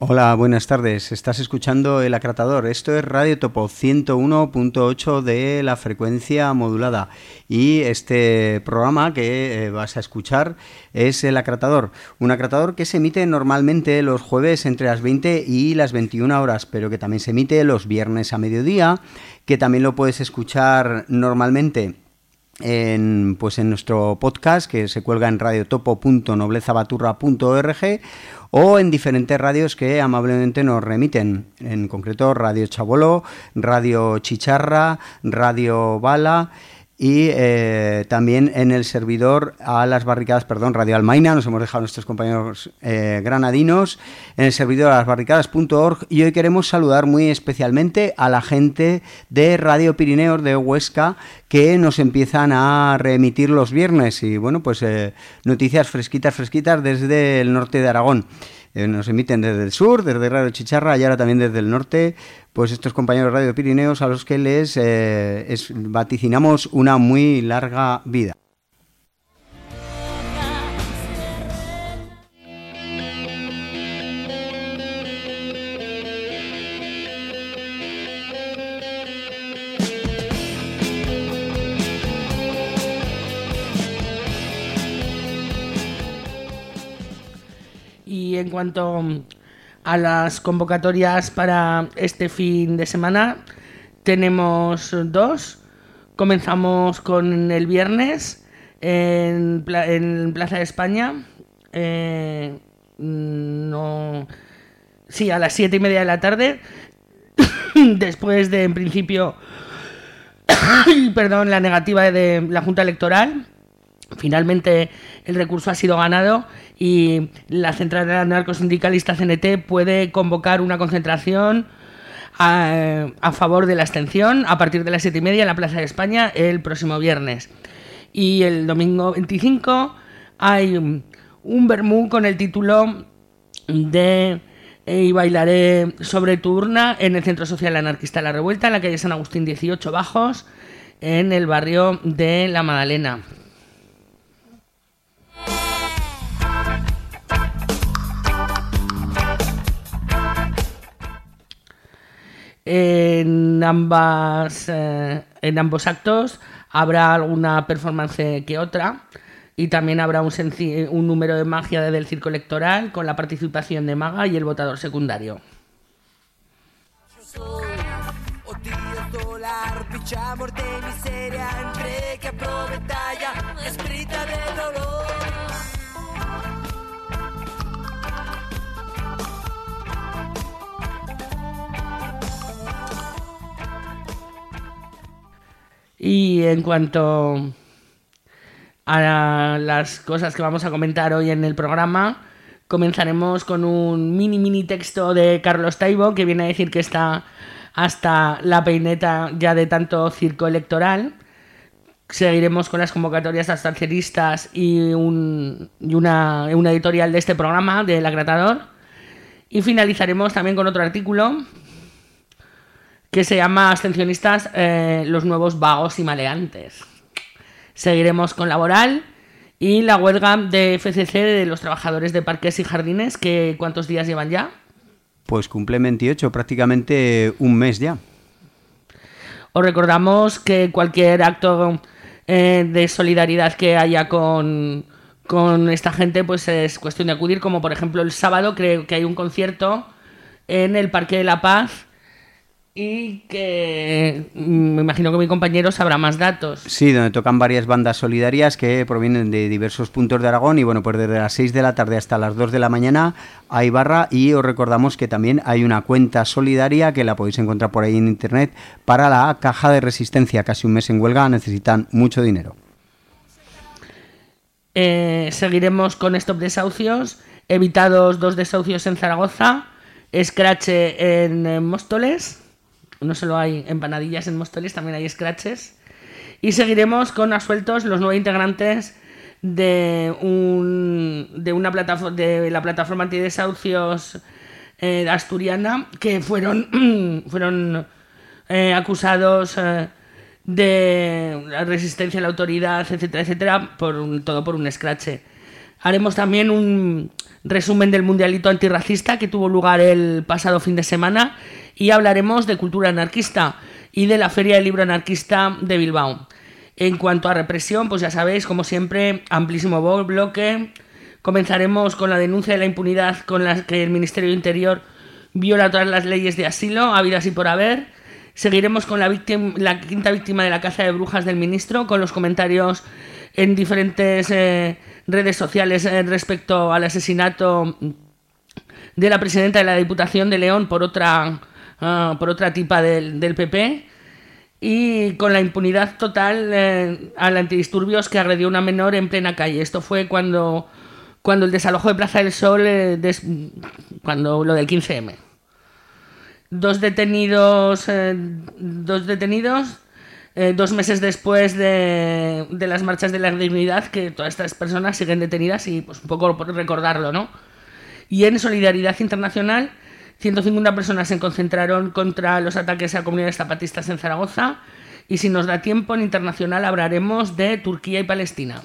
Hola, buenas tardes. Estás escuchando El Acratador. Esto es Radio Topo 101.8 de la frecuencia modulada. Y este programa que vas a escuchar es El Acratador. Un acratador que se emite normalmente los jueves entre las 20 y las 21 horas, pero que también se emite los viernes a mediodía, que también lo puedes escuchar normalmente en nuestro podcast, que se cuelga en radiotopo.noblezabaturra.org, o en diferentes radios que amablemente nos remiten, en concreto Radio Chaboló, Radio Chicharra, Radio Bala y también en el servidor a las barricadas, Radio Almaina, nos hemos dejado nuestros compañeros granadinos, en el servidor a las barricadas.org. Y hoy queremos saludar muy especialmente a la gente de Radio Pirineos de Huesca, que nos empiezan a reemitir los viernes y noticias fresquitas desde el norte de Aragón. Nos emiten desde el sur, desde Radio Chicharra y ahora también desde el norte, pues estos compañeros de Radio Pirineos a los que les vaticinamos una muy larga vida. Y en cuanto a las convocatorias para este fin de semana, tenemos dos. Comenzamos con el viernes en Plaza de España. A las 7:30 de la tarde. Después de, en principio, la negativa de la Junta Electoral. Finalmente el recurso ha sido ganado y la Central Anarcosindicalista CNT puede convocar una concentración a favor de la abstención a partir de las 7:30 en la Plaza de España el próximo viernes. Y el domingo 25 hay un vermú con el título de Y bailaré sobre tu urna en el Centro Social Anarquista La Revuelta, en la calle San Agustín 18 Bajos, en el barrio de La Magdalena. En ambos actos habrá alguna performance que otra y también habrá un número de magia del circo electoral con la participación de Maga y el votador secundario. Y en cuanto a las cosas que vamos a comentar hoy en el programa, comenzaremos con un mini texto de Carlos Taibo, que viene a decir que está hasta la peineta ya de tanto circo electoral. Seguiremos con las convocatorias abstencionistas y una editorial de este programa, del Acratador. Y finalizaremos también con otro artículo que se llama Abstencionistas, los nuevos vagos y maleantes. Seguiremos con Laboral y la huelga de FCC de los trabajadores de parques y jardines, que ¿cuántos días llevan ya? Pues cumplen 28, prácticamente un mes ya. Os recordamos que cualquier acto de solidaridad que haya con esta gente, pues es cuestión de acudir, como por ejemplo el sábado creo que hay un concierto en el Parque de la Paz, y que me imagino que mi compañero sabrá más datos. Sí, donde tocan varias bandas solidarias que provienen de diversos puntos de Aragón y pues desde las 6 de la tarde hasta las 2 de la mañana hay barra, y os recordamos que también hay una cuenta solidaria que la podéis encontrar por ahí en internet para la Caja de Resistencia. Casi un mes en huelga, necesitan mucho dinero. Seguiremos con Stop Desahucios, evitados 2 desahucios en Zaragoza, escrache en Móstoles. No solo hay empanadillas en Móstoles, también hay scratches. Y seguiremos con Asueltos, los 9 integrantes de la plataforma antidesahucios asturiana, que fueron acusados de resistencia a la autoridad, etcétera, todo por un escrache. Haremos también un resumen del Mundialito Antirracista que tuvo lugar el pasado fin de semana y hablaremos de cultura anarquista y de la Feria del Libro Anarquista de Bilbao. En cuanto a represión, pues ya sabéis, como siempre, amplísimo bloque. Comenzaremos con la denuncia de la impunidad con la que el Ministerio de Interior viola todas las leyes de asilo, habidas y por haber. Seguiremos con la quinta víctima de la caza de brujas del ministro, con los comentarios en diferentes redes sociales respecto al asesinato de la presidenta de la Diputación de León por otra tipa del PP, y con la impunidad total al antidisturbios que agredió a una menor en plena calle. Esto fue cuando el desalojo de Plaza del Sol, cuando lo del 15M. Dos detenidos 2 meses después de las marchas de la dignidad, que todas estas personas siguen detenidas, y pues un poco por recordarlo, ¿no? Y en solidaridad internacional, 150 personas se concentraron contra los ataques a comunidades zapatistas en Zaragoza, y si nos da tiempo en internacional hablaremos de Turquía y Palestina.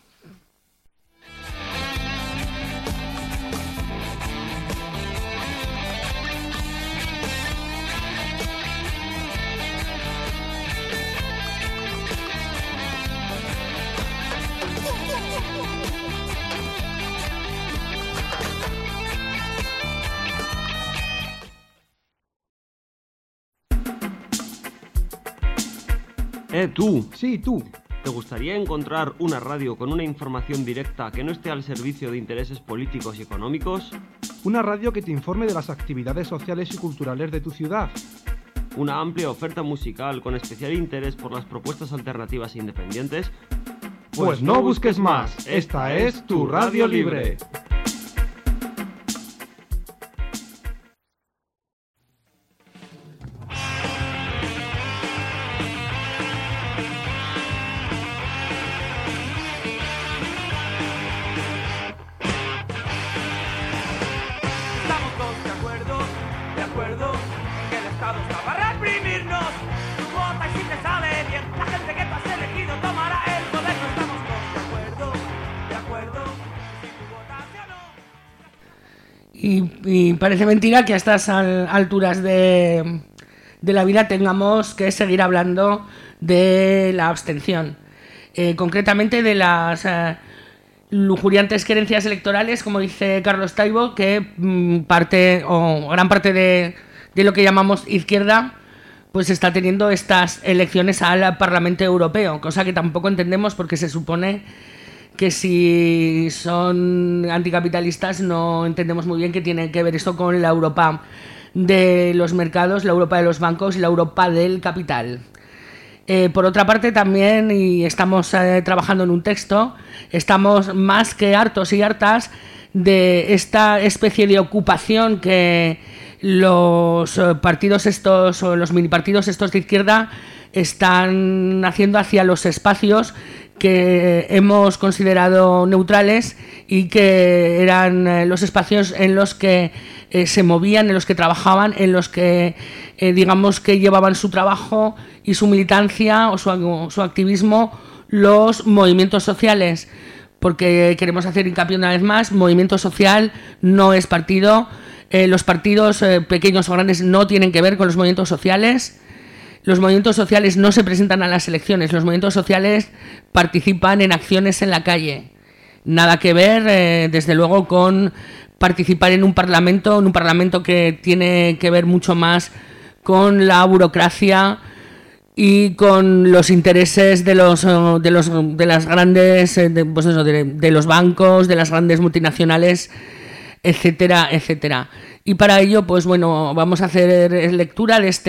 Tú. Sí, tú. ¿Te gustaría encontrar una radio con una información directa que no esté al servicio de intereses políticos y económicos? Una radio que te informe de las actividades sociales y culturales de tu ciudad. Una amplia oferta musical con especial interés por las propuestas alternativas e independientes. Pues no busques más, esta es tu Radio Libre. Y parece mentira que a estas alturas de la vida tengamos que seguir hablando de la abstención. Concretamente de las lujuriantes querencias electorales, como dice Carlos Taibo, que gran parte de lo que llamamos izquierda pues está teniendo estas elecciones al Parlamento Europeo, cosa que tampoco entendemos, porque se supone que si son anticapitalistas no entendemos muy bien qué tiene que ver esto con la Europa de los mercados, la Europa de los bancos y la Europa del capital. Por otra parte también, y estamos trabajando en un texto, estamos más que hartos y hartas de esta especie de ocupación que los partidos estos, o los minipartidos estos de izquierda, están haciendo hacia los espacios que hemos considerado neutrales y que eran los espacios en los que se movían, en los que trabajaban, en los que digamos que llevaban su trabajo y su militancia o su activismo los movimientos sociales, porque queremos hacer hincapié una vez más: movimiento social no es partido, los partidos pequeños o grandes no tienen que ver con los movimientos sociales. Los movimientos sociales no se presentan a las elecciones, los movimientos sociales participan en acciones en la calle. Nada que ver, desde luego, con participar en un parlamento que tiene que ver mucho más con la burocracia y con los intereses de los grandes, de los bancos, de las grandes multinacionales, etcétera, etcétera. Y para ello, pues bueno, vamos a hacer lectura de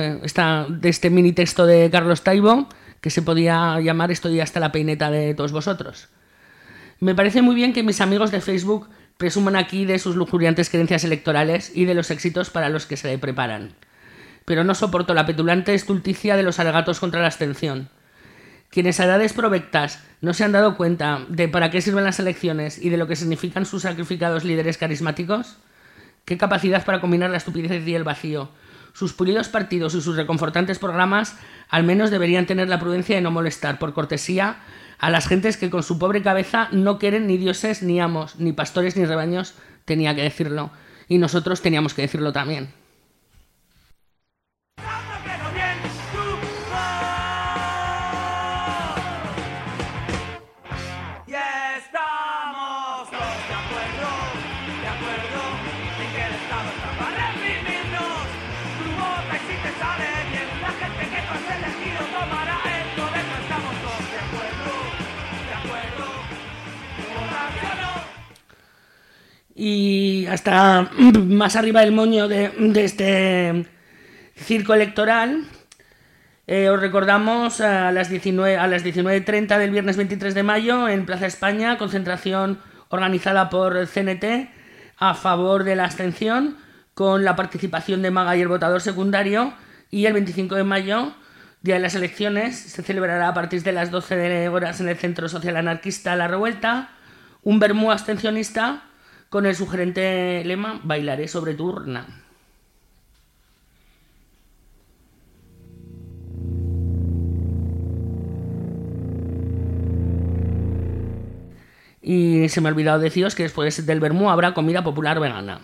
este mini texto de Carlos Taibo, que se podía llamar "Estoy hasta la peineta de todos vosotros". Me parece muy bien que mis amigos de Facebook presuman aquí de sus lujuriantes creencias electorales y de los éxitos para los que se preparan. Pero no soporto la petulante estulticia de los alegatos contra la abstención. Quienes a edades provectas no se han dado cuenta de para qué sirven las elecciones y de lo que significan sus sacrificados líderes carismáticos. ¿Qué capacidad para combinar la estupidez y el vacío? Sus pulidos partidos y sus reconfortantes programas al menos deberían tener la prudencia de no molestar, por cortesía, a las gentes que con su pobre cabeza no quieren ni dioses ni amos, ni pastores ni rebaños, tenía que decirlo. Y nosotros teníamos que decirlo también. Y hasta más arriba del moño de este circo electoral, os recordamos a las 19:30 del viernes 23 de mayo en Plaza España, concentración organizada por CNT a favor de la abstención, con la participación de Maga y el votador secundario. Y el 25 de mayo, día de las elecciones, se celebrará a partir de las 12 horas en el Centro Social Anarquista La Revuelta un vermú abstencionista con el sugerente lema "Bailaré sobre tu urna". Y se me ha olvidado deciros que después del vermú habrá comida popular vegana.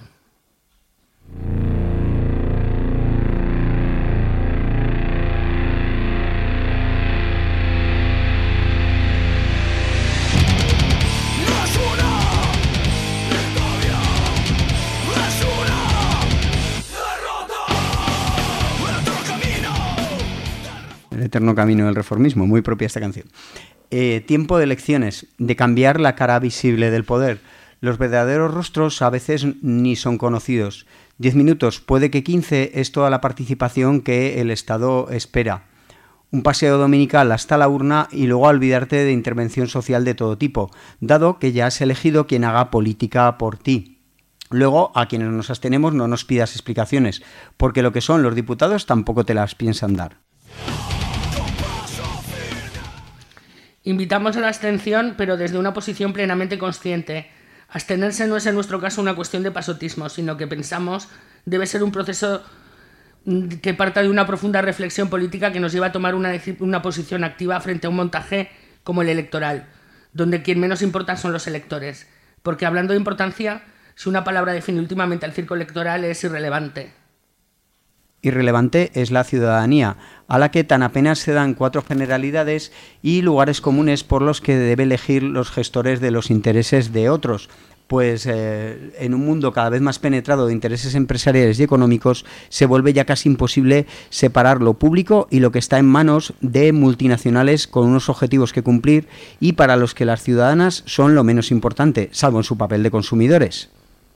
El eterno camino del reformismo, muy propia esta canción. Tiempo de elecciones, de cambiar la cara visible del poder. Los verdaderos rostros a veces ni son conocidos. 10 minutos, puede que 15, es toda la participación que el Estado espera. Un paseo dominical hasta la urna y luego olvidarte de intervención social de todo tipo, dado que ya has elegido quien haga política por ti. Luego, a quienes nos abstenemos no nos pidas explicaciones, porque lo que son los diputados tampoco te las piensan dar. Invitamos a la abstención, pero desde una posición plenamente consciente. Abstenerse no es en nuestro caso una cuestión de pasotismo, sino que pensamos debe ser un proceso que parta de una profunda reflexión política que nos lleva a tomar una posición activa frente a un montaje como el electoral, donde quien menos importa son los electores. Porque hablando de importancia, si una palabra define últimamente al circo electoral es irrelevante. Irrelevante es la ciudadanía, a la que tan apenas se dan 4 generalidades y lugares comunes por los que debe elegir los gestores de los intereses de otros, pues en un mundo cada vez más penetrado de intereses empresariales y económicos se vuelve ya casi imposible separar lo público y lo que está en manos de multinacionales con unos objetivos que cumplir y para los que las ciudadanas son lo menos importante, salvo en su papel de consumidores.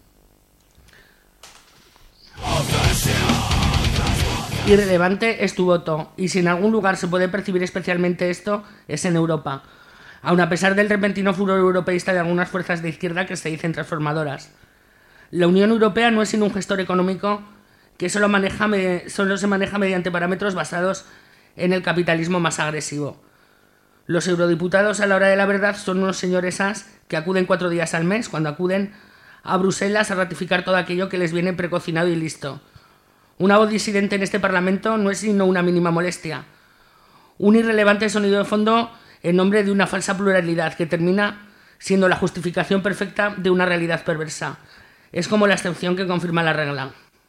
Irrelevante es tu voto, y si en algún lugar se puede percibir especialmente esto, es en Europa. Aun a pesar del repentino furor europeísta de algunas fuerzas de izquierda que se dicen transformadoras. La Unión Europea no es sino un gestor económico que solo se maneja mediante parámetros basados en el capitalismo más agresivo. Los eurodiputados a la hora de la verdad son unos señores as que acuden 4 días al mes, cuando acuden a Bruselas a ratificar todo aquello que les viene precocinado y listo. Una voz disidente en este Parlamento no es sino una mínima molestia. Un irrelevante sonido de fondo en nombre de una falsa pluralidad que termina siendo la justificación perfecta de una realidad perversa. Es como la excepción que confirma la regla.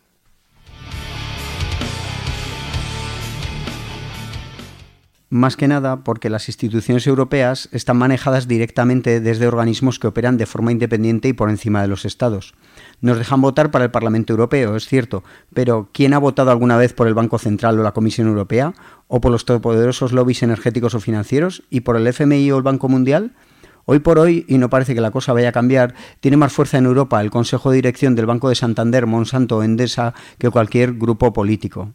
Más que nada porque las instituciones europeas están manejadas directamente desde organismos que operan de forma independiente y por encima de los estados. Nos dejan votar para el Parlamento Europeo, es cierto, pero ¿quién ha votado alguna vez por el Banco Central o la Comisión Europea? ¿O por los todopoderosos lobbies energéticos o financieros? ¿Y por el FMI o el Banco Mundial? Hoy por hoy, y no parece que la cosa vaya a cambiar, tiene más fuerza en Europa el Consejo de Dirección del Banco de Santander, Monsanto o Endesa que cualquier grupo político.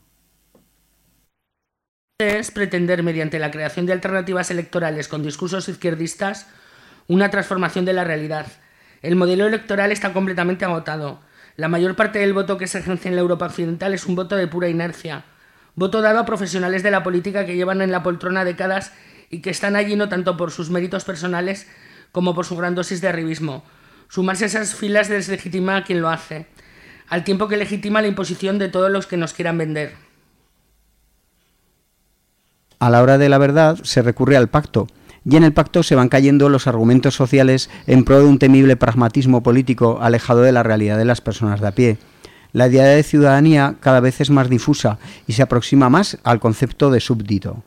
Es pretender, mediante la creación de alternativas electorales con discursos izquierdistas, una transformación de la realidad. El modelo electoral está completamente agotado. La mayor parte del voto que se ejerce en la Europa occidental es un voto de pura inercia. Voto dado a profesionales de la política que llevan en la poltrona décadas y que están allí no tanto por sus méritos personales como por su gran dosis de arribismo. Sumarse a esas filas deslegitima a quien lo hace, al tiempo que legitima la imposición de todos los que nos quieran vender. A la hora de la verdad se recurre al pacto. y en el pacto se van cayendo los argumentos sociales en pro de un temible pragmatismo político alejado de la realidad de las personas de a pie. La idea de ciudadanía cada vez es más difusa y se aproxima más al concepto de súbdito.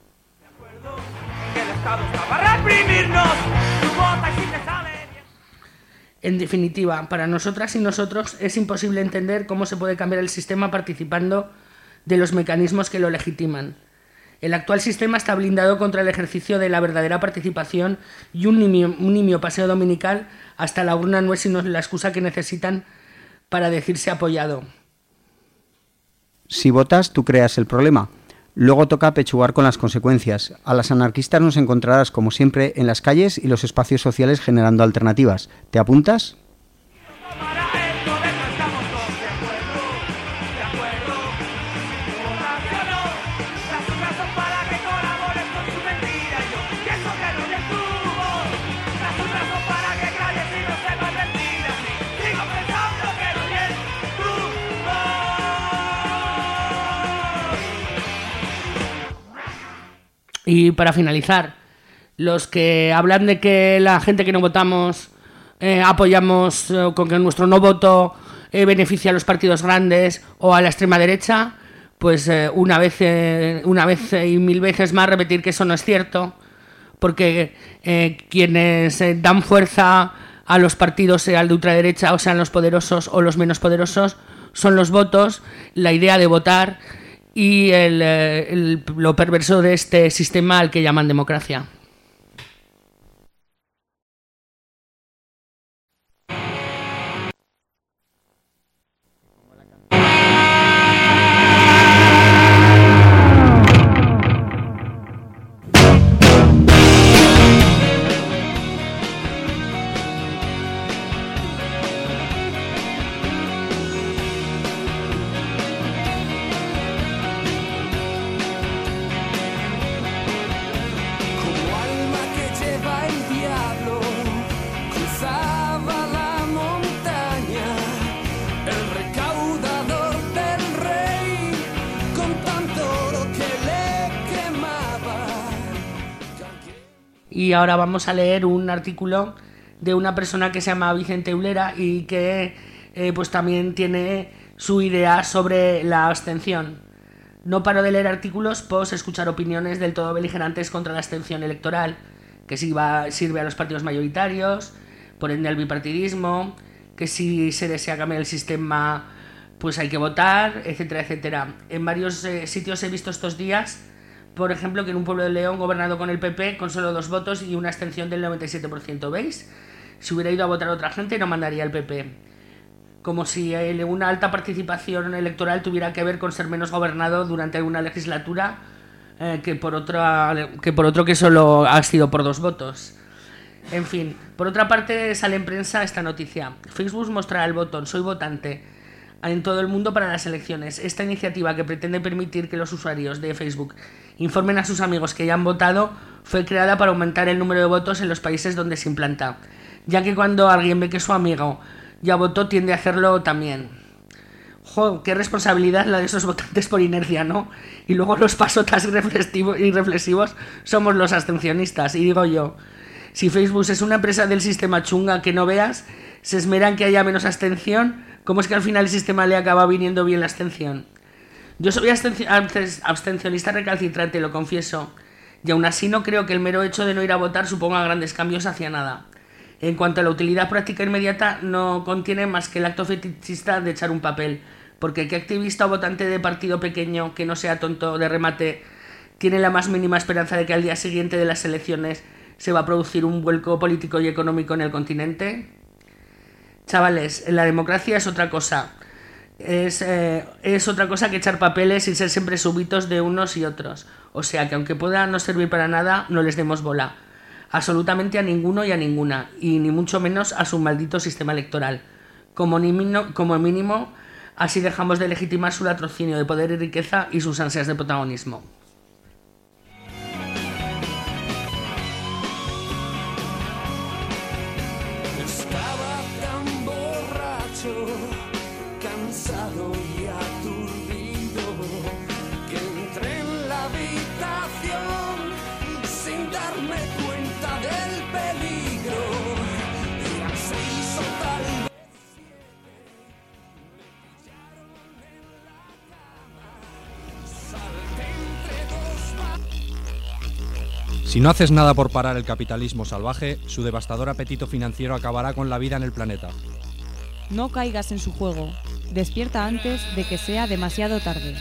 En definitiva, para nosotras y nosotros es imposible entender cómo se puede cambiar el sistema participando de los mecanismos que lo legitiman. El actual sistema está blindado contra el ejercicio de la verdadera participación y un nimio paseo dominical hasta la urna no es sino la excusa que necesitan para decirse apoyado. Si votas, tú creas el problema. Luego toca apechugar con las consecuencias. A las anarquistas nos encontrarás, como siempre, en las calles y los espacios sociales generando alternativas. ¿Te apuntas? Y para finalizar, los que hablan de que la gente que no votamos apoyamos con que nuestro no voto beneficia a los partidos grandes o a la extrema derecha, pues una vez y mil veces más repetir que eso no es cierto, porque quienes dan fuerza a los partidos, sean de ultraderecha o sean los poderosos o los menos poderosos, son los votos, la idea de votar y lo perverso de este sistema al que llaman democracia. Y ahora vamos a leer un artículo de una persona que se llama Vicente Eulera y que pues también tiene su idea sobre la abstención. No paro de leer artículos, posts, escuchar opiniones del todo beligerantes contra la abstención electoral, que sirve a los partidos mayoritarios, por ende al bipartidismo, que si se desea cambiar el sistema pues hay que votar, etcétera, etcétera. En varios sitios he visto estos días, por ejemplo, que en un pueblo de León gobernado con el PP con solo 2 votos y una abstención del 97%. ¿Veis? Si hubiera ido a votar a otra gente no mandaría al PP. Como si una alta participación electoral tuviera que ver con ser menos gobernado durante una legislatura que por otro que solo ha sido por 2 votos. En fin, por otra parte sale en prensa esta noticia. Facebook mostrará el botón "Soy votante" en todo el mundo para las elecciones. Esta iniciativa, que pretende permitir que los usuarios de Facebook informen a sus amigos que ya han votado, fue creada para aumentar el número de votos en los países donde se implanta, ya que cuando alguien ve que su amigo ya votó, tiende a hacerlo también. ¡Jo! ¡Qué responsabilidad la de esos votantes por inercia!, ¿no? Y luego los pasotas y reflexivos somos los abstencionistas. Y digo yo, si Facebook es una empresa del sistema chunga que no veas, se esmera en que haya menos abstención, ¿cómo es que al final el sistema le acaba viniendo bien la abstención? Yo soy abstencionista recalcitrante, lo confieso, y aún así no creo que el mero hecho de no ir a votar suponga grandes cambios hacia nada. En cuanto a la utilidad práctica inmediata, no contiene más que el acto fetichista de echar un papel, porque ¿qué activista o votante de partido pequeño que no sea tonto de remate tiene la más mínima esperanza de que al día siguiente de las elecciones se va a producir un vuelco político y económico en el continente? Chavales, la democracia es otra cosa. Es otra cosa que echar papeles y ser siempre súbitos de unos y otros. O sea que aunque pueda no servir para nada, no les demos bola. Absolutamente a ninguno y a ninguna, y ni mucho menos a su maldito sistema electoral. Como mínimo, así dejamos de legitimar su latrocinio de poder y riqueza y sus ansias de protagonismo. Cansado y aturdido, que entré en la habitación sin darme cuenta Si no haces nada por parar el capitalismo salvaje, su devastador apetito financiero acabará con la vida en el planeta. No caigas en su juego. Despierta antes de que sea demasiado tarde.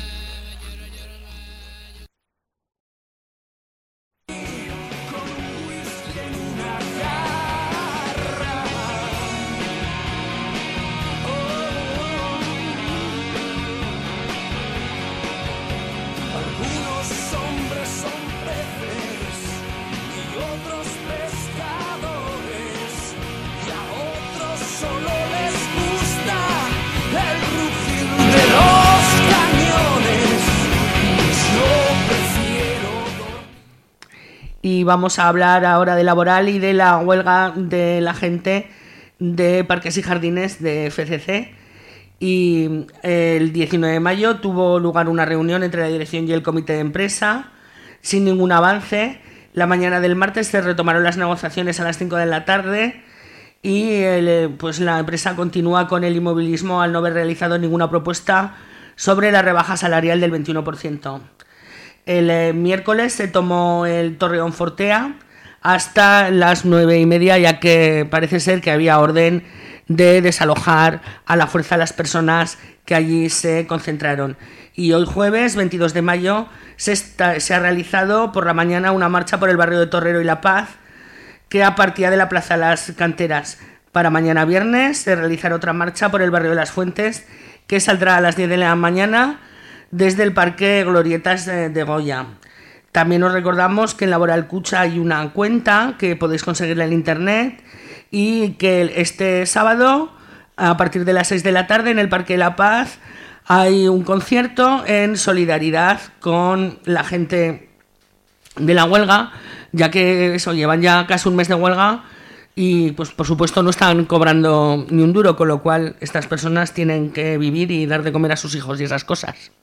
Y vamos a hablar ahora de laboral y de la huelga de la gente de Parques y Jardines de FCC. Y el 19 de mayo tuvo lugar una reunión entre la dirección y el comité de empresa sin ningún avance. La mañana del martes se retomaron las negociaciones a las 5 de la tarde y pues la empresa continúa con el inmovilismo al no haber realizado ninguna propuesta sobre la rebaja salarial del 21%. El miércoles se tomó el Torreón Fortea hasta las 9:30, ya que parece ser que había orden de desalojar a la fuerza a las personas que allí se concentraron. Y hoy jueves, 22 de mayo, se ha realizado por la mañana una marcha por el barrio de Torrero y La Paz, que partía de la Plaza de las Canteras. Para mañana viernes se realizará otra marcha por el barrio de Las Fuentes, que saldrá a las 10 de la mañana desde el Parque Glorietas de Goya. También os recordamos que en Laboral Cucha hay una cuenta que podéis conseguirla en internet y que este sábado, a partir de las 6 de la tarde, en el Parque de La Paz, hay un concierto en solidaridad con la gente de la huelga, ya que llevan ya casi un mes de huelga y pues por supuesto no están cobrando ni un duro, con lo cual estas personas tienen que vivir y dar de comer a sus hijos y esas cosas.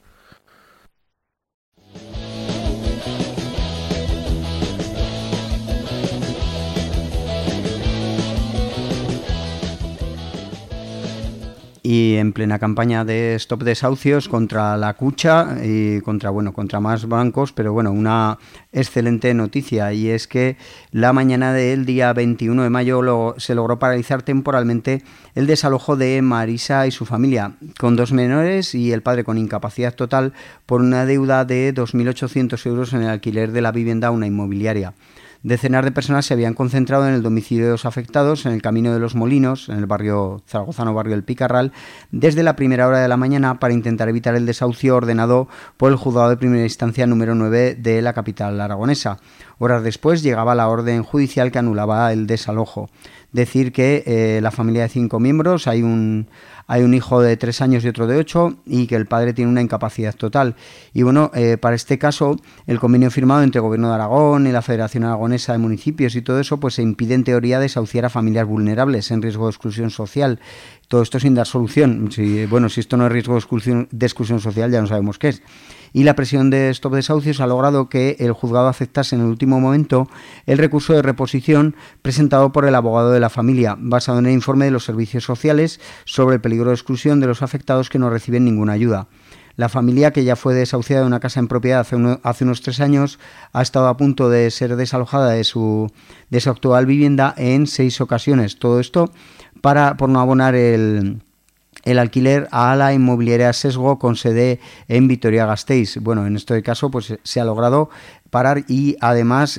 Y en plena campaña de stop desahucios contra la Cucha y contra más bancos, pero bueno, una excelente noticia, y es que la mañana del día 21 de mayo se logró paralizar temporalmente el desalojo de Marisa y su familia, con 2 menores y el padre con incapacidad total, por una deuda de 2.800 euros en el alquiler de la vivienda a una inmobiliaria. Decenas de personas se habían concentrado en el domicilio de los afectados, en el Camino de los Molinos, en el barrio zaragozano, barrio del Picarral, desde la primera hora de la mañana para intentar evitar el desahucio ordenado por el juzgado de primera instancia número 9 de la capital aragonesa. Horas después llegaba la orden judicial que anulaba el desalojo. Decir que la familia de 5 miembros, hay un hijo de 3 años y otro de 8, y que el padre tiene una incapacidad total. Y bueno, para este caso, el convenio firmado entre el Gobierno de Aragón y la Federación Aragonesa de Municipios y todo eso, pues se impide en teoría desahuciar a familias vulnerables en riesgo de exclusión social. Todo esto sin dar solución. Si esto no es riesgo de exclusión social, ya no sabemos qué es. Y la presión de stop desahucios ha logrado que el juzgado aceptase en el último momento el recurso de reposición presentado por el abogado de la familia, basado en el informe de los servicios sociales sobre el peligro de exclusión de los afectados que no reciben ninguna ayuda. La familia, que ya fue desahuciada de una casa en propiedad hace unos 3 años, ha estado a punto de ser desalojada de su actual vivienda en 6 ocasiones. Todo esto por no abonar el alquiler a la inmobiliaria Sesgo con sede en Vitoria-Gasteiz. Bueno, en este caso pues se ha logrado parar y además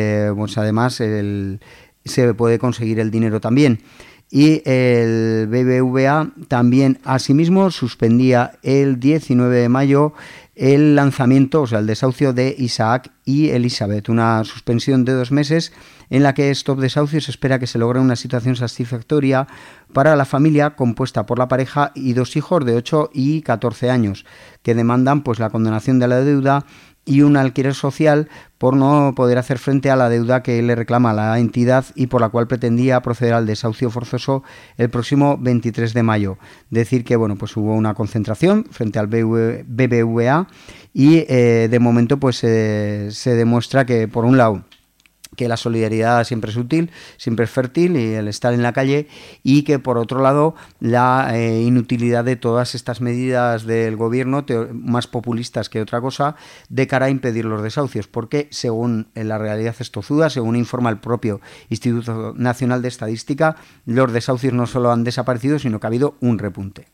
se puede conseguir el dinero también. Y el BBVA también asimismo suspendía el 19 de mayo el lanzamiento, o sea, el desahucio de Isaac y Elizabeth, una suspensión de 2 meses en la que Stop Desahucios espera que se logre una situación satisfactoria para la familia compuesta por la pareja y 2 hijos de 8 y 14 años, que demandan pues la condonación de la deuda y un alquiler social por no poder hacer frente a la deuda que le reclama la entidad y por la cual pretendía proceder al desahucio forzoso el próximo 23 de mayo. Decir que pues hubo una concentración frente al BBVA y de momento pues se demuestra que, por un lado, que la solidaridad siempre es útil, siempre es fértil, y el estar en la calle, y que por otro lado la inutilidad de todas estas medidas del gobierno, más populistas que otra cosa, de cara a impedir los desahucios, porque según la realidad es tozuda, según informa el propio Instituto Nacional de Estadística, los desahucios no solo han desaparecido, sino que ha habido un repunte.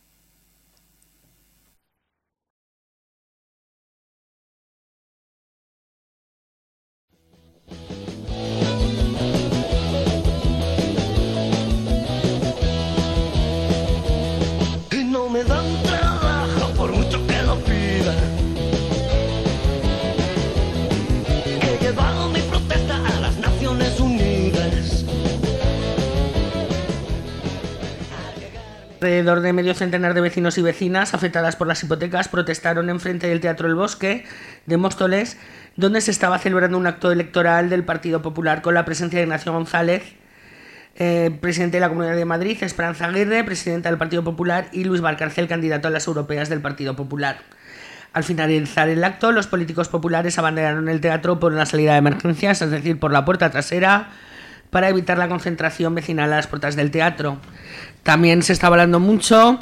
Alrededor de medio centenar de vecinos y vecinas afectadas por las hipotecas protestaron enfrente del Teatro El Bosque de Móstoles, donde se estaba celebrando un acto electoral del Partido Popular con la presencia de Ignacio González, presidente de la Comunidad de Madrid, Esperanza Aguirre, presidenta del Partido Popular, y Luis Valcárcel, candidato a las europeas del Partido Popular. Al finalizar el acto, los políticos populares abandonaron el teatro por una salida de emergencias, es decir, por la puerta trasera, para evitar la concentración vecinal a las puertas del teatro. También se está hablando mucho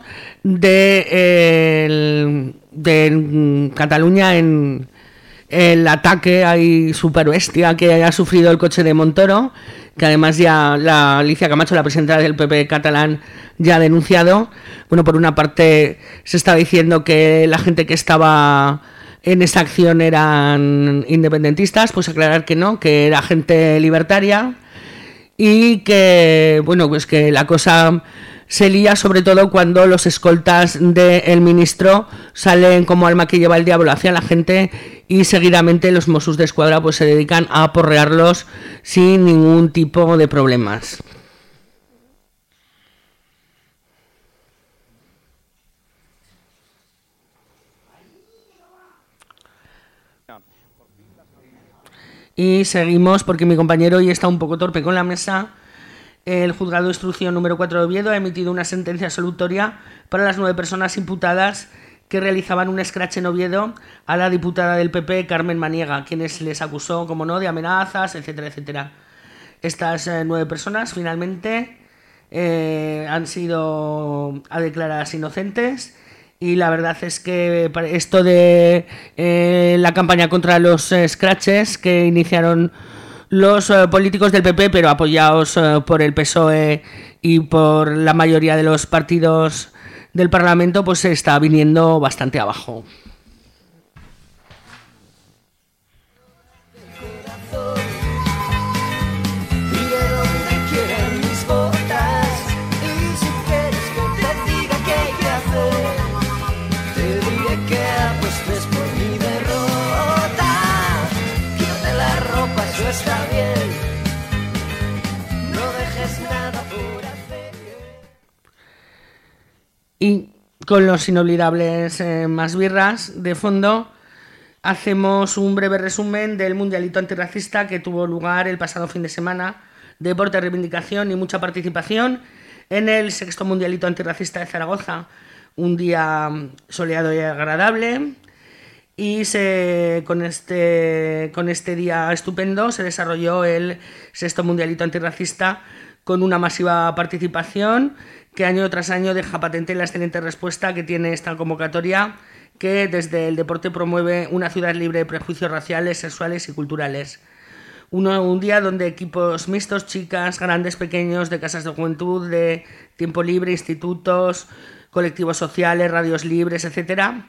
de Cataluña, en el ataque ahí super bestia que haya sufrido el coche de Montoro, que además ya la Alicia Camacho, la presidenta del PP catalán, ya ha denunciado. Bueno, por una parte se está diciendo que la gente que estaba en esa acción eran independentistas, pues aclarar que no, que era gente libertaria, y que, bueno, pues que la cosa se lía sobre todo cuando los escoltas del ministro salen como alma que lleva el diablo hacia la gente, y seguidamente los Mossos d'Esquadra pues se dedican a aporrearlos sin ningún tipo de problemas. Y seguimos porque mi compañero hoy está un poco torpe con la mesa. El juzgado de instrucción número 4 de Oviedo ha emitido una sentencia absolutoria para las 9 personas imputadas que realizaban un scratch en Oviedo a la diputada del PP, Carmen Maniega, quienes les acusó, como no, de amenazas, etcétera, etcétera. Estas 9 personas finalmente han sido declaradas inocentes, y la verdad es que esto de la campaña contra los scratches que iniciaron los políticos del PP, pero apoyados por el PSOE y por la mayoría de los partidos del Parlamento, pues se está viniendo bastante abajo. Y con los inolvidables más birras de fondo, hacemos un breve resumen del mundialito antirracista que tuvo lugar el pasado fin de semana. Deporte, reivindicación y mucha participación en el 6º mundialito antirracista de Zaragoza. Un día soleado y agradable, y con este día estupendo se desarrolló el 6º mundialito antirracista con una masiva participación que año tras año deja patente la excelente respuesta que tiene esta convocatoria, que desde el deporte promueve una ciudad libre de prejuicios raciales, sexuales y culturales. Un día donde equipos mixtos, chicas, grandes, pequeños, de casas de juventud, de tiempo libre, institutos, colectivos sociales, radios libres, etcétera,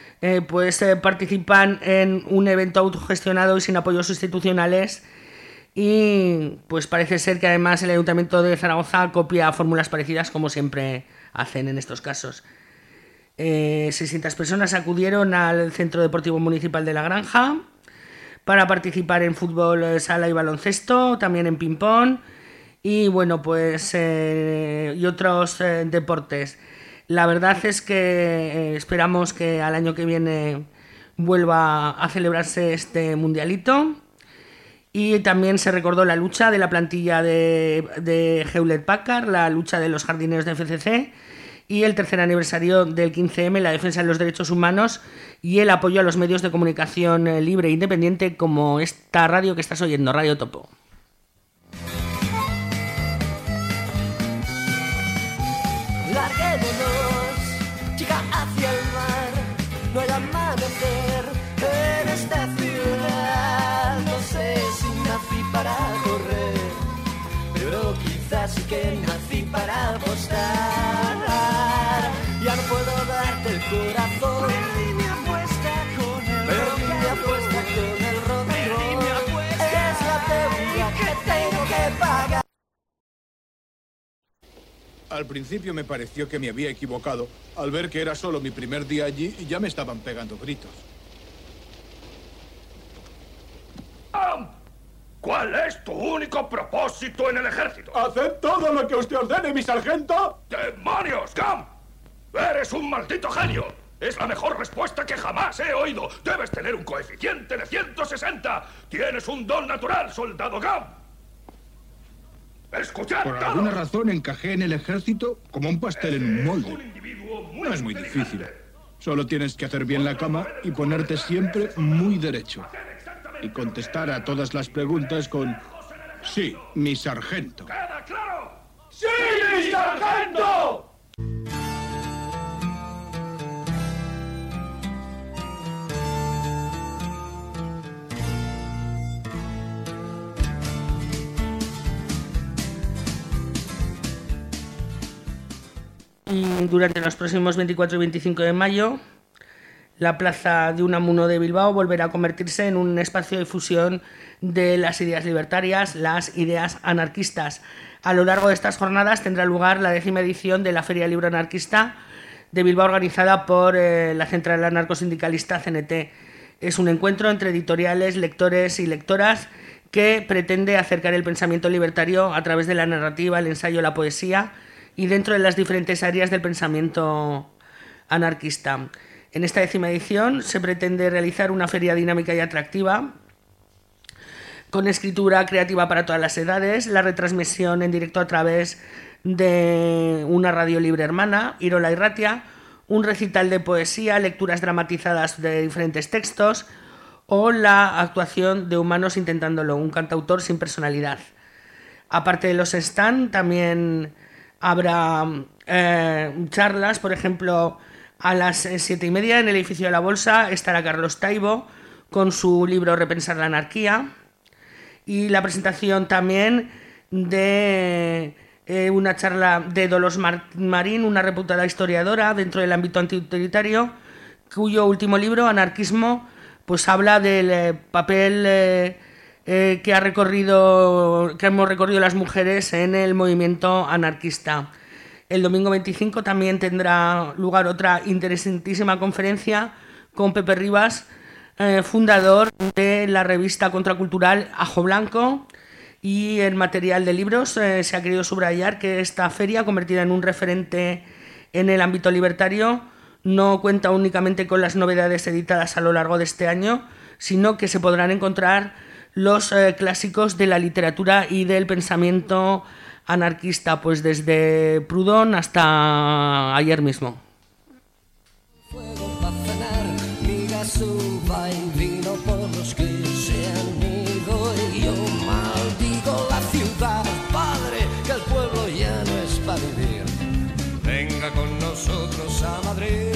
participan en un evento autogestionado y sin apoyos institucionales. Y pues parece ser que además el Ayuntamiento de Zaragoza copia fórmulas parecidas, como siempre hacen en estos casos. 600 personas acudieron al Centro Deportivo Municipal de La Granja para participar en fútbol sala y baloncesto, también en ping-pong y bueno, pues y otros deportes. La verdad es que esperamos que al año que viene vuelva a celebrarse este mundialito. Y también se recordó la lucha de la plantilla de Hewlett Packard, la lucha de los jardineros de FCC, y el 3er aniversario del 15M, la defensa de los derechos humanos y el apoyo a los medios de comunicación libre e independiente, como esta radio que estás oyendo, Radio Topo. Vámonos, chica, hacia el mar. No hay amanecer en esta ciudad. No sé si nací para correr, pero quizás sí que nací para apostar. Ya no puedo darte el corazón. Perdí mi apuesta con el rock. Perdí mi apuesta con el rock. Perdí mi apuesta. Es la deuda que tengo que pagar. Al principio me pareció que me había equivocado al ver que era solo mi primer día allí y ya me estaban pegando gritos. ¿Cuál es tu único propósito en el ejército? ¡Haced todo lo que usted ordene, mi sargento! ¡Demonios, Gam! ¡Eres un maldito genio! Es la mejor respuesta que jamás he oído. Debes tener un coeficiente de 160. Tienes un don natural, soldado Gam. ¡Escuchad! Por alguna razón encajé en el ejército como un pastel en un molde. No es muy difícil. Solo tienes que hacer bien la cama y ponerte siempre muy derecho. Y contestar a todas las preguntas con... Sí, mi sargento. ¿Queda claro? ¡Sí, mi sargento! Durante los próximos 24 y 25 de mayo, la plaza de Unamuno de Bilbao volverá a convertirse en un espacio de difusión de las ideas libertarias, las ideas anarquistas. A lo largo de estas jornadas tendrá lugar la 10ª edición de la Feria del Libro Anarquista de Bilbao, organizada por la Central Anarcosindicalista CNT. Es un encuentro entre editoriales, lectores y lectoras que pretende acercar el pensamiento libertario a través de la narrativa, el ensayo, la poesía y dentro de las diferentes áreas del pensamiento anarquista. En esta 10ª edición se pretende realizar una feria dinámica y atractiva, con escritura creativa para todas las edades, la retransmisión en directo a través de una radio libre hermana, Irola Irratia, un recital de poesía, lecturas dramatizadas de diferentes textos o la actuación de Humanos Intentándolo, un cantautor sin personalidad. Aparte de los stand, también habrá charlas, por ejemplo, a las 7:30 en el edificio de la Bolsa estará Carlos Taibo con su libro Repensar la anarquía, y la presentación también de una charla de Dolors Marín, una reputada historiadora dentro del ámbito antiautoritario, cuyo último libro, Anarquismo, pues habla del papel que hemos recorrido las mujeres en el movimiento anarquista. El domingo 25 también tendrá lugar otra interesantísima conferencia con Pepe Rivas, fundador de la revista contracultural Ajo Blanco, y en material de libros se ha querido subrayar que esta feria, convertida en un referente en el ámbito libertario, no cuenta únicamente con las novedades editadas a lo largo de este año, sino que se podrán encontrar los clásicos de la literatura y del pensamiento anarquista, pues desde Proudhon hasta ayer mismo. Fuego para cenar, migas, uva y vino por los que se han ido. Y yo maldigo la ciudad, padre, que el pueblo ya no es para vivir. Venga con nosotros a Madrid.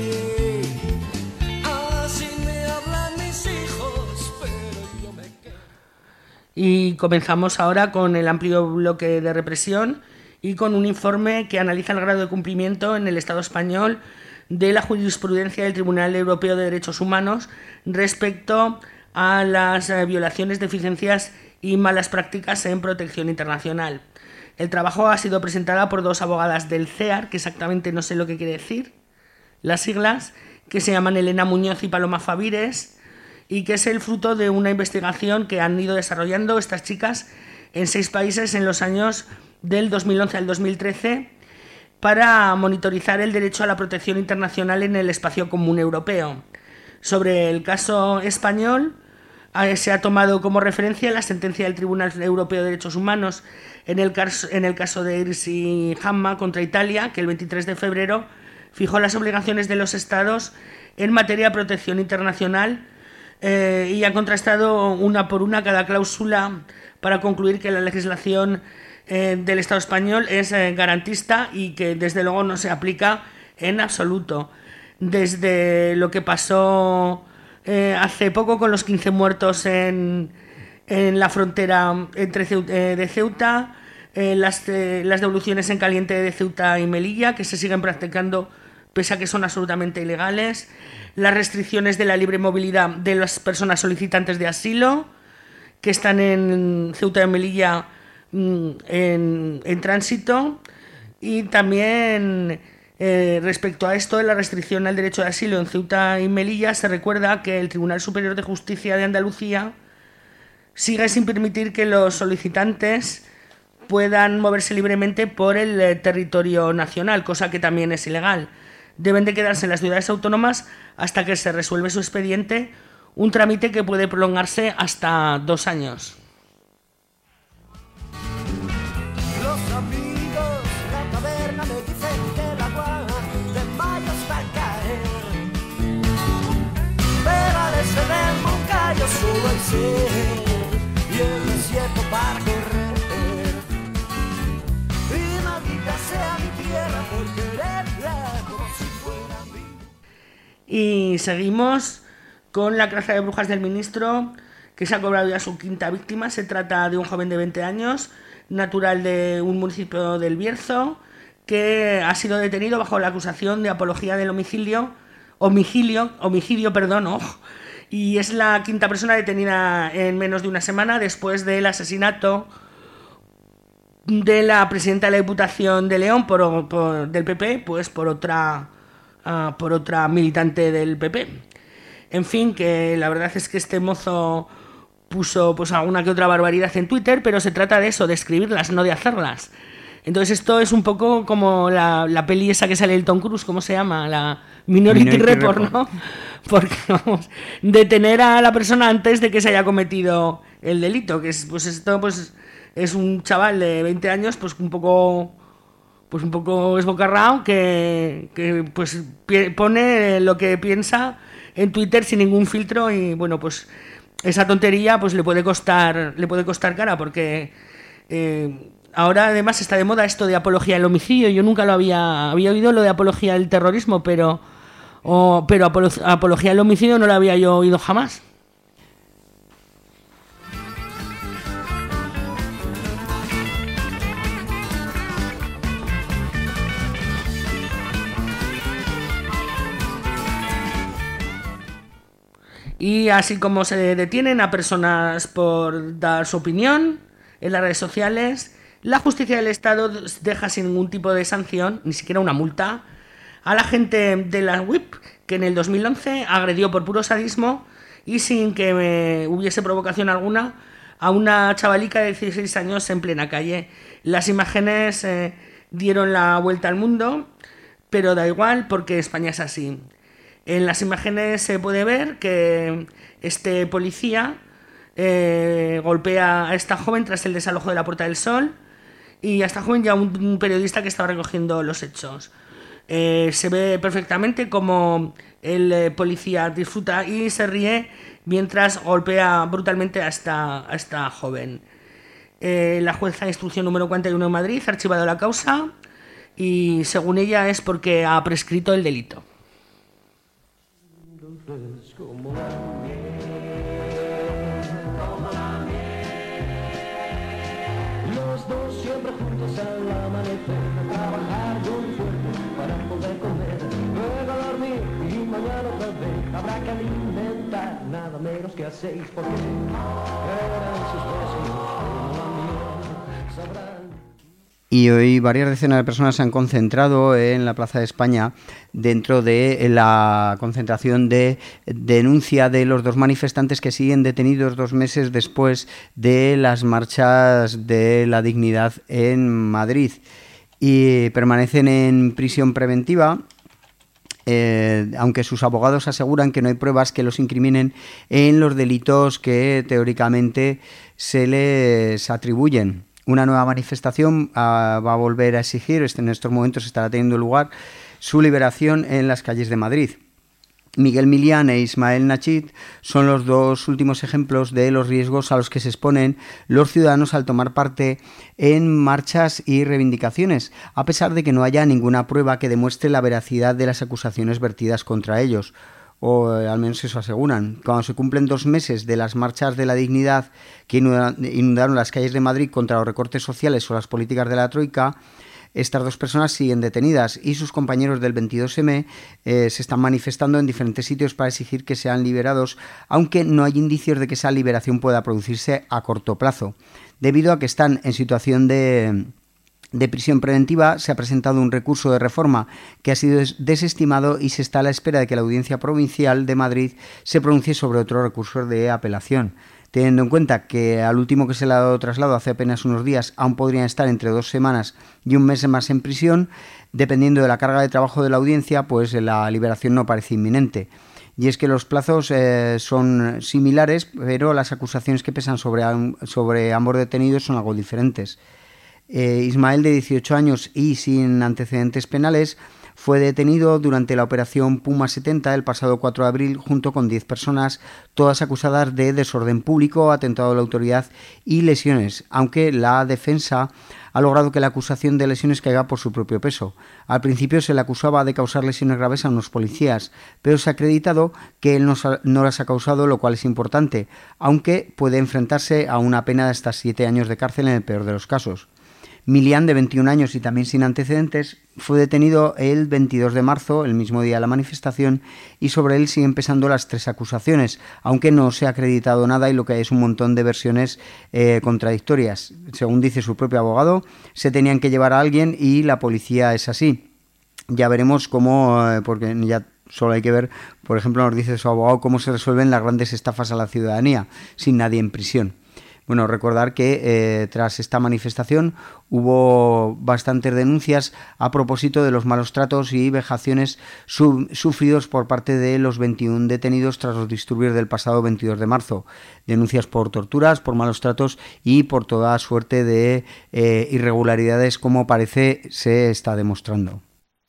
Así me hablan mis hijos, pero yo me quedo. Y comenzamos ahora con el amplio bloque de represión y con un informe que analiza el grado de cumplimiento en el Estado español de la jurisprudencia del Tribunal Europeo de Derechos Humanos respecto a las violaciones, deficiencias y malas prácticas en protección internacional. El trabajo ha sido presentado por dos abogadas del CEAR, que exactamente no sé lo que quiere decir, las siglas, que se llaman Elena Muñoz y Paloma Favires, y que es el fruto de una investigación que han ido desarrollando estas chicas en 6 países en los años del 2011 al 2013 para monitorizar el derecho a la protección internacional en el espacio común europeo. Sobre el caso español, se ha tomado como referencia la sentencia del Tribunal Europeo de Derechos Humanos en el caso de Irsi Hamma contra Italia, que el 23 de febrero fijó las obligaciones de los Estados en materia de protección internacional y ha contrastado una por una cada cláusula para concluir que la legislación del Estado español es garantista y que desde luego no se aplica en absoluto. Desde lo que pasó hace poco con los 15 muertos en la frontera de Ceuta, las devoluciones en caliente de Ceuta y Melilla, que se siguen practicando pese a que son absolutamente ilegales, las restricciones de la libre movilidad de las personas solicitantes de asilo que están en Ceuta y Melilla en tránsito, y también respecto a esto de la restricción al derecho de asilo en Ceuta y Melilla, se recuerda que el Tribunal Superior de Justicia de Andalucía sigue sin permitir que los solicitantes puedan moverse libremente por el territorio nacional, cosa que también es ilegal. Deben de quedarse en las ciudades autónomas hasta que se resuelve su expediente, un trámite que puede prolongarse hasta 2 años. Los amigos, la taberna me dicen que el agua de mayo está a caer. Pero al ese del Moncayo solo hay ser y el desierto para correr. Y maldita sea mi tierra por quererla como si fuera mí. Y seguimos con la caza de brujas del ministro, que se ha cobrado ya su 5ª víctima. Se trata de un joven de 20 años, natural de un municipio del Bierzo, que ha sido detenido bajo la acusación de apología del homicidio, y es la 5ª persona detenida en menos de una semana después del asesinato de la presidenta de la Diputación de León del PP, pues por otra militante del PP. En fin, que la verdad es que este mozo puso pues alguna que otra barbaridad en Twitter, pero se trata de eso, de escribirlas, no de hacerlas. Entonces esto es un poco como la peli esa que sale el Tom Cruise, ¿cómo se llama? La Minority Report, ¿no? Porque vamos, detener a la persona antes de que se haya cometido el delito, que es pues esto pues es un chaval de 20 años pues un poco esbocarrao que pues pone lo que piensa en Twitter sin ningún filtro, y bueno, pues esa tontería pues le puede costar cara, porque ahora además está de moda esto de apología al homicidio. Yo nunca lo había oído, lo de apología al terrorismo, pero apología al homicidio no lo había yo oído jamás. Y así como se detienen a personas por dar su opinión en las redes sociales, la justicia del Estado deja sin ningún tipo de sanción, ni siquiera una multa, a la gente de la WIP, que en el 2011 agredió por puro sadismo y sin que hubiese provocación alguna a una chavalica de 16 años en plena calle. Las imágenes dieron la vuelta al mundo, pero da igual porque España es así. En las imágenes se puede ver que este policía golpea a esta joven tras el desalojo de la Puerta del Sol, y a esta joven ya un periodista que estaba recogiendo los hechos. Se ve perfectamente como el policía disfruta y se ríe mientras golpea brutalmente a esta joven. La jueza de instrucción número 41 de Madrid ha archivado la causa y según ella es porque ha prescrito el delito. Como la miel, los dos siempre juntos al amanecer, trabajar muy fuerte para poder comer, luego dormir y mañana otra vez habrá que alimentar nada menos que a 6, porque eran sus besos como la miel, sabrán. Y hoy varias decenas de personas se han concentrado en la Plaza de España dentro de la concentración de denuncia de los 2 manifestantes que siguen detenidos 2 meses después de las marchas de la dignidad en Madrid, y permanecen en prisión preventiva, aunque sus abogados aseguran que no hay pruebas que los incriminen en los delitos que teóricamente se les atribuyen. Una nueva manifestación va a volver a exigir, en estos momentos estará teniendo lugar, su liberación en las calles de Madrid. Miguel Milián e Ismael Nachit son los dos últimos ejemplos de los riesgos a los que se exponen los ciudadanos al tomar parte en marchas y reivindicaciones, a pesar de que no haya ninguna prueba que demuestre la veracidad de las acusaciones vertidas contra ellos, o al menos eso aseguran. Cuando se cumplen 2 meses de las marchas de la dignidad que inundaron las calles de Madrid contra los recortes sociales o las políticas de la Troika, estas 2 personas siguen detenidas y sus compañeros del 22M se están manifestando en diferentes sitios para exigir que sean liberados, aunque no hay indicios de que esa liberación pueda producirse a corto plazo. Debido a que están en situación de prisión preventiva, se ha presentado un recurso de reforma que ha sido desestimado y se está a la espera de que la Audiencia Provincial de Madrid se pronuncie sobre otro recurso de apelación. Teniendo en cuenta que al último que se le ha dado traslado hace apenas unos días aún podrían estar entre 2 semanas y 1 mes más en prisión, dependiendo de la carga de trabajo de la audiencia, pues la liberación no parece inminente. Y es que los plazos son similares, pero las acusaciones que pesan sobre ambos detenidos son algo diferentes. Ismael, de 18 años y sin antecedentes penales, fue detenido durante la operación Puma 70 el pasado 4 de abril junto con 10 personas, todas acusadas de desorden público, atentado a la autoridad y lesiones, aunque la defensa ha logrado que la acusación de lesiones caiga por su propio peso. Al principio se le acusaba de causar lesiones graves a unos policías, pero se ha acreditado que él no las ha causado, lo cual es importante, aunque puede enfrentarse a una pena de hasta 7 años de cárcel en el peor de los casos. Milián, de 21 años y también sin antecedentes, fue detenido el 22 de marzo, el mismo día de la manifestación, y sobre él siguen pesando las 3 acusaciones, aunque no se ha acreditado nada y lo que hay es un montón de versiones contradictorias. Según dice su propio abogado, se tenían que llevar a alguien y la policía es así. Ya veremos cómo, porque ya solo hay que ver, por ejemplo, nos dice su abogado, cómo se resuelven las grandes estafas a la ciudadanía sin nadie en prisión. Bueno, recordar que tras esta manifestación hubo bastantes denuncias a propósito de los malos tratos y vejaciones sufridos por parte de los 21 detenidos tras los disturbios del pasado 22 de marzo. Denuncias por torturas, por malos tratos y por toda suerte de irregularidades, como parece se está demostrando.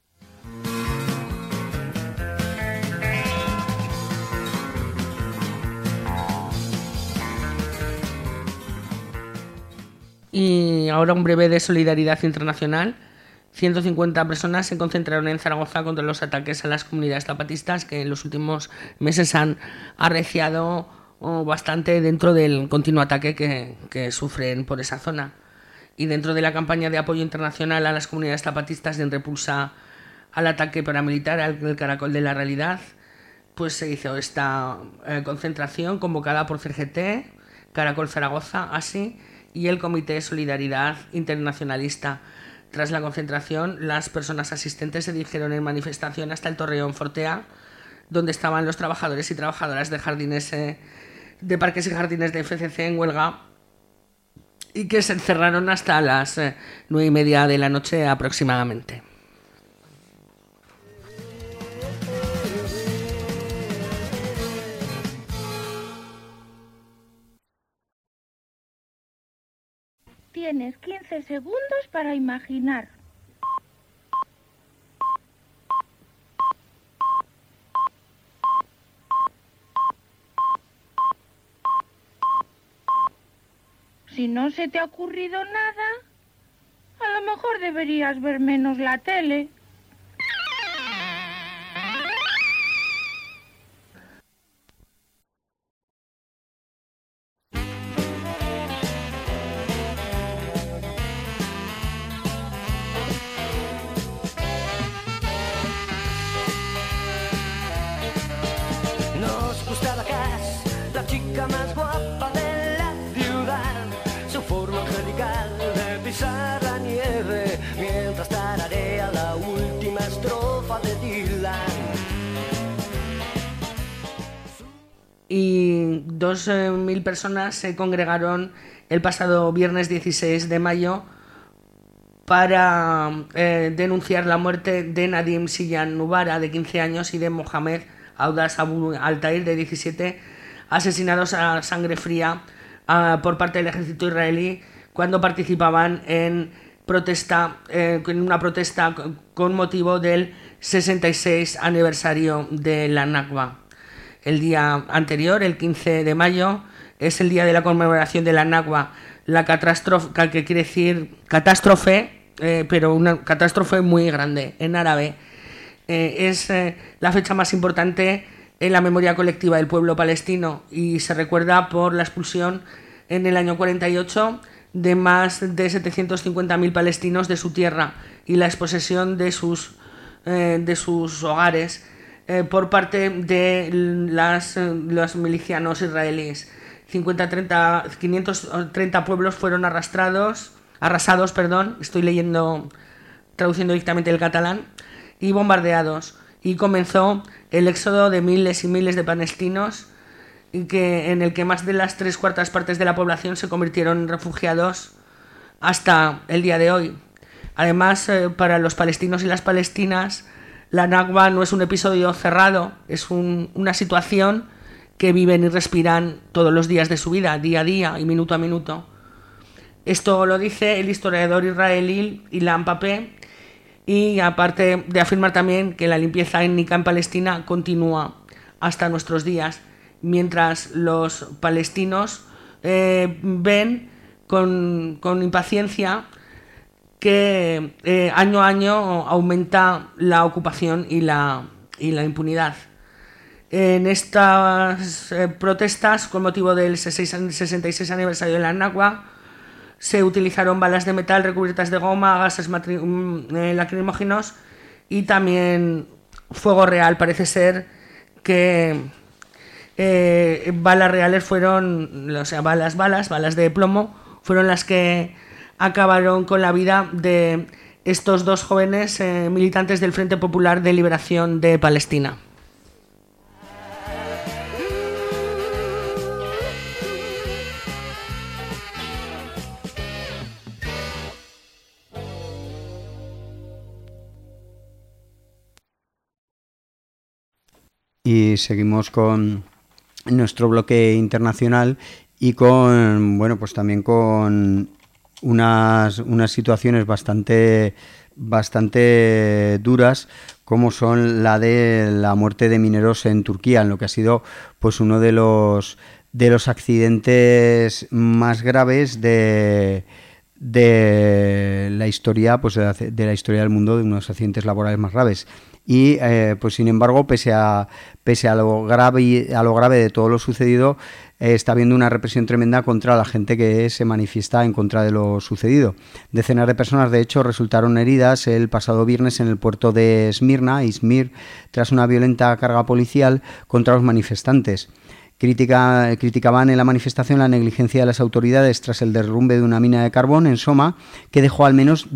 Y ahora un breve de solidaridad internacional. 150 personas se concentraron en Zaragoza contra los ataques a las comunidades zapatistas que en los últimos meses han arreciado bastante dentro del continuo ataque que sufren por esa zona. Y dentro de la campaña de apoyo internacional a las comunidades zapatistas en repulsa al ataque paramilitar al Caracol de la Realidad, pues se hizo esta concentración convocada por CGT, Caracol Zaragoza, ASI y el Comité de Solidaridad Internacionalista. Tras la concentración, las personas asistentes se dirigieron en manifestación hasta el Torreón Fortea, donde estaban los trabajadores y trabajadoras de jardines, de parques y jardines de FCC en huelga, y que se encerraron hasta las 9:30 de la noche aproximadamente. Tienes 15 segundos para imaginar. Si no se te ha ocurrido nada, a lo mejor deberías ver menos la tele. Nos gustaba Cass, la chica más guapa de la ciudad. Su forma angelical de pisar la nieve mientras tararea la última estrofa de Dylan. Y 2.000 personas se congregaron el pasado viernes 16 de mayo para denunciar la muerte de Nadim Sillan Nubara, de 15 años, y de Mohamed Audas Abu Altair, de 17, asesinados a sangre fría por parte del ejército israelí cuando participaban en una protesta con motivo del 66 aniversario de la Nakba. El día anterior, el 15 de mayo, es el día de la conmemoración de la Nakba, la catástrofe, que quiere decir catástrofe, pero una catástrofe muy grande en árabe. Es la fecha más importante en la memoria colectiva del pueblo palestino y se recuerda por la expulsión en el año 48 de más de 750.000 palestinos de su tierra y la exposesión de sus hogares por parte de los milicianos israelíes. 530 pueblos fueron arrasados, estoy traduciendo directamente el catalán, y bombardeados, y comenzó el éxodo de miles y miles de palestinos en el que más de las 3/4 partes de la población se convirtieron en refugiados hasta el día de hoy. Además, para los palestinos y las palestinas, la Nakba no es un episodio cerrado, es una situación que viven y respiran todos los días de su vida, día a día y minuto a minuto. Esto lo dice el historiador israelí Ilan Pappé, y aparte de afirmar también que la limpieza étnica en Palestina continúa hasta nuestros días, mientras los palestinos ven con impaciencia que año a año aumenta la ocupación y la impunidad. En estas protestas, con motivo del 66 aniversario de la Nakba, se utilizaron balas de metal recubiertas de goma, gases lacrimógenos y también fuego real. Parece ser que balas reales fueron, o sea, balas de plomo, fueron las que acabaron con la vida de estos dos jóvenes militantes del Frente Popular de Liberación de Palestina. Y seguimos con nuestro bloque internacional y con, bueno, pues también con unas situaciones bastante duras, como son la de la muerte de mineros en Turquía, en lo que ha sido pues uno de los accidentes más graves de la historia, pues de la historia del mundo, de unos accidentes laborales más graves. Y pues sin embargo, pese a lo grave de todo lo sucedido, está habiendo una represión tremenda contra la gente que se manifiesta en contra de lo sucedido. Decenas de personas, de hecho, resultaron heridas el pasado viernes en el puerto de Izmir, tras una violenta carga policial contra los manifestantes. Criticaban en la manifestación la negligencia de las autoridades tras el derrumbe de una mina de carbón en Soma, que dejó al menos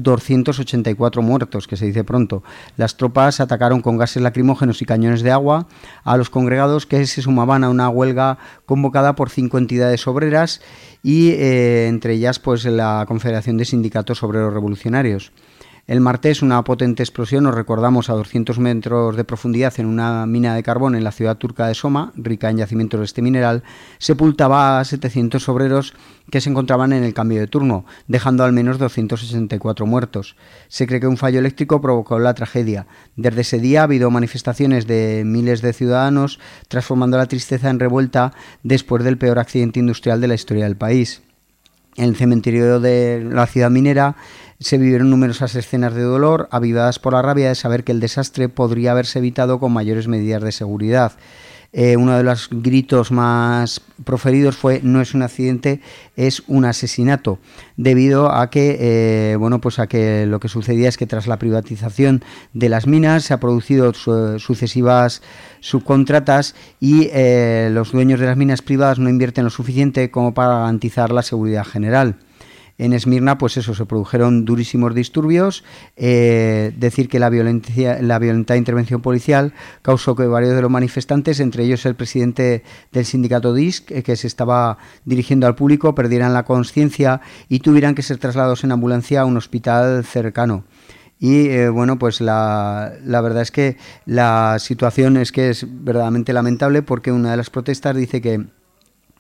284 muertos, que se dice pronto. Las tropas atacaron con gases lacrimógenos y cañones de agua a los congregados, que se sumaban a una huelga convocada por 5 entidades obreras y entre ellas pues la Confederación de Sindicatos Obreros Revolucionarios. El martes, una potente explosión, nos recordamos, a 200 metros de profundidad en una mina de carbón en la ciudad turca de Soma, rica en yacimientos de este mineral, sepultaba a 700 obreros que se encontraban en el cambio de turno, dejando al menos 264 muertos. Se cree que un fallo eléctrico provocó la tragedia. Desde ese día ha habido manifestaciones de miles de ciudadanos, transformando la tristeza en revuelta después del peor accidente industrial de la historia del país. En el cementerio de la ciudad minera se vivieron numerosas escenas de dolor, avivadas por la rabia de saber que el desastre podría haberse evitado con mayores medidas de seguridad. Uno de los gritos más proferidos fue: no es un accidente, es un asesinato, debido a que a que lo que sucedía es que tras la privatización de las minas se ha producido sucesivas subcontratas y los dueños de las minas privadas no invierten lo suficiente como para garantizar la seguridad general. En Esmirna, pues eso, se produjeron durísimos disturbios. Decir que la violenta intervención policial causó que varios de los manifestantes, entre ellos el presidente del sindicato DISC, que se estaba dirigiendo al público, perdieran la conciencia y tuvieran que ser trasladados en ambulancia a un hospital cercano. Y pues la verdad es que la situación es verdaderamente lamentable, porque una de las protestas dice que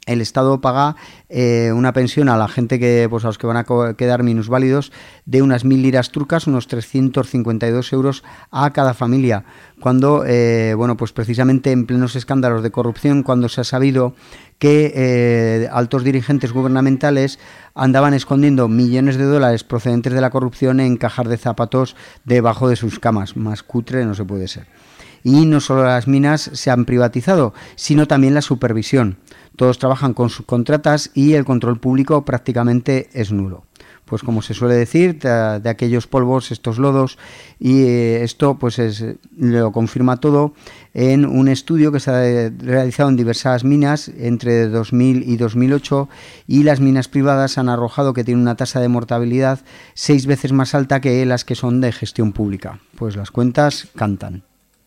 el Estado paga una pensión a la gente que, pues a los que van a quedar minusválidos, de unas 1.000 liras turcas, unos 352 euros a cada familia. Cuando, bueno, pues precisamente en plenos escándalos de corrupción, cuando se ha sabido que altos dirigentes gubernamentales andaban escondiendo millones de dólares procedentes de la corrupción en cajas de zapatos debajo de sus camas. Más cutre no se puede ser. Y no solo las minas se han privatizado, sino también la supervisión. Todos trabajan con subcontratas y el control público prácticamente es nulo. Pues como se suele decir, de aquellos polvos, estos lodos, y esto pues lo confirma todo en un estudio que se ha realizado en diversas minas entre 2000 y 2008, y las minas privadas han arrojado que tienen una tasa de mortalidad 6 veces más alta que las que son de gestión pública. Pues las cuentas cantan.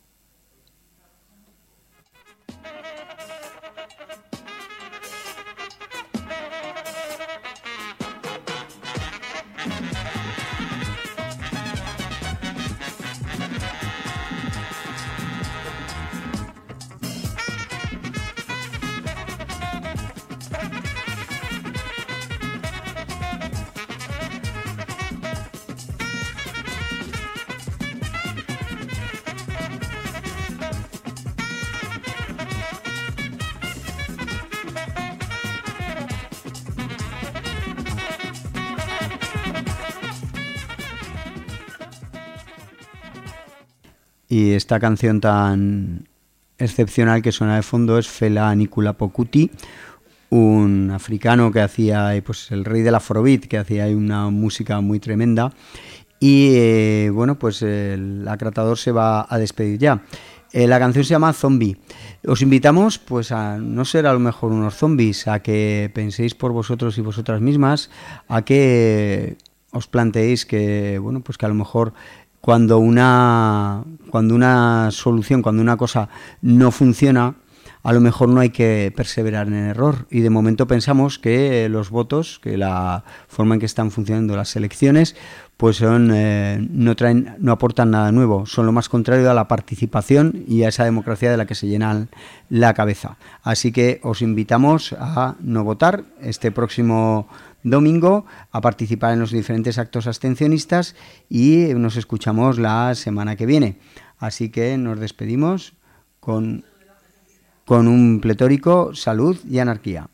Y esta canción tan excepcional que suena de fondo es Fela Anikulapo Kuti, un africano que hacía, pues el rey del afrobeat, que hacía ahí una música muy tremenda. Y bueno, pues el acratador se va a despedir ya. La canción se llama Zombie. Os invitamos pues a no ser a lo mejor unos zombies, a que penséis por vosotros y vosotras mismas, a que os planteéis que, bueno, pues que a lo mejor cuando una solución, cuando una cosa no funciona, a lo mejor no hay que perseverar en el error. Y de momento pensamos que los votos, que la forma en que están funcionando las elecciones, pues son no aportan nada nuevo, son lo más contrario a la participación y a esa democracia de la que se llena la cabeza. Así que os invitamos a no votar este próximo domingo, a participar en los diferentes actos abstencionistas, y nos escuchamos la semana que viene. Así que nos despedimos con un pletórico salud y anarquía.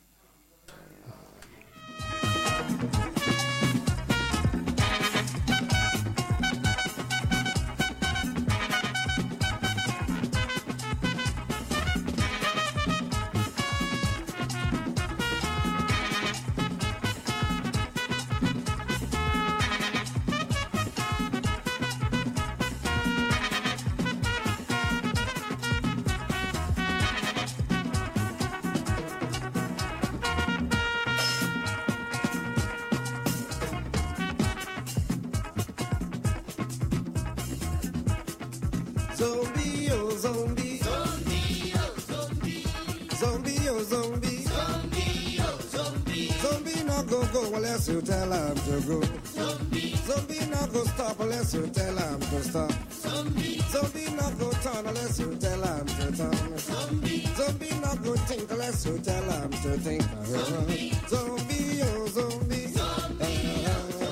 Zombie, oh zombie. Zombie, oh zombie. Zombie, oh zombie. Zombie, oh zombie. Zombie not go unless you tell him to go. Zombie. Zombie not go stop unless you tell him to stop. Zombie. Zombie not go turn unless you tell him to turn. Zombie. Zombie not go think unless you tell him to think. Zombie. Zombie, oh zombie. Zombie,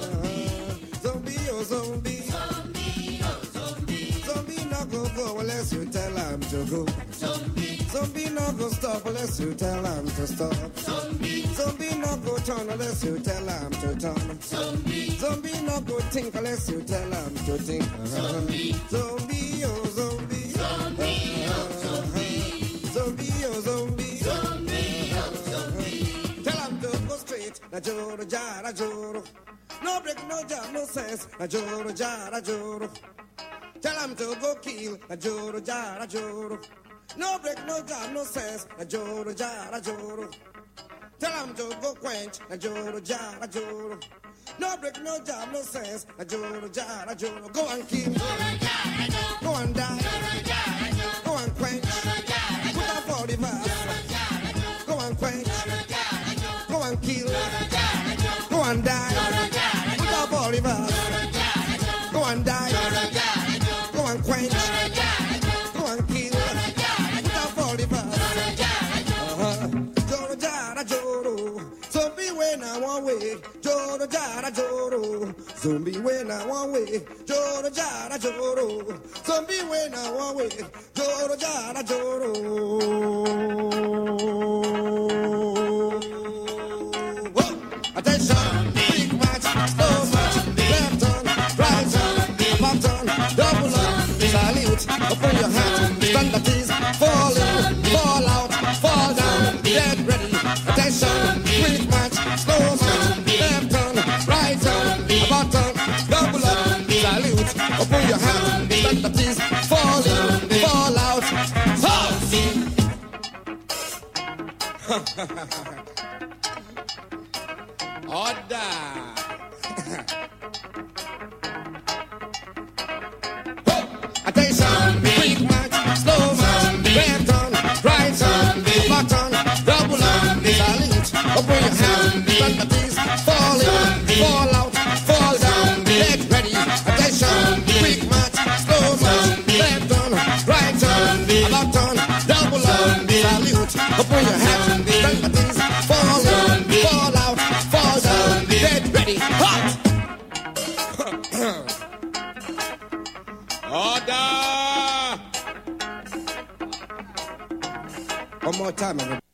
oh zombie. Go unless you tell him to go. Zombie. Zombie not go stop unless you tell him to stop. Zombie. Zombie not go turn unless you tell him to turn. Zombie. Zombie not go think unless you tell him to think. Zombie. Zombie, oh zombie. Zombie, oh zombie. Zombie, oh zombie. Zombie, oh zombie. Tell him to go straight. Na joro jara joro. No break, no jam, no sense. Na joro jara joro. Tell him to go kill a joro jara joro. No break, no job, no sense a joro jara joro. Tell him to go quench a joro jara joro. No break, no job, no sense a joro jara joro. Go and kill, go and die, go and quench, put on 40 verse. Go and quench, go and kill, go and die, put on 40 verse. Go and die. Go and quench, go and kill, put out 40 bucks. Joro jara Zombie when I want way, Joro Jara Joro. Zombie when I want way, Joro Jara Joro. Attention, big match, slow match, left on, right on, back on, double up, salute, open your hand, stand at ease, fall in, fall out, fall down, get ready. Attention, big match, slow match, left on, right on, back on, double up, salute, open your hand, stand at ease, fall in, fall out, Order. Attention, quick march, slow march, left on, right on, back on, double on, salute, open your hands, stand at ease, fall in, fall out, fall down, get ready. Attention, quick march, slow march, left on, right on, back on, double on, salute, open your hands, stand at ease, fall in, fall out, fall down, get ready. Hot! Order! One more time, everybody.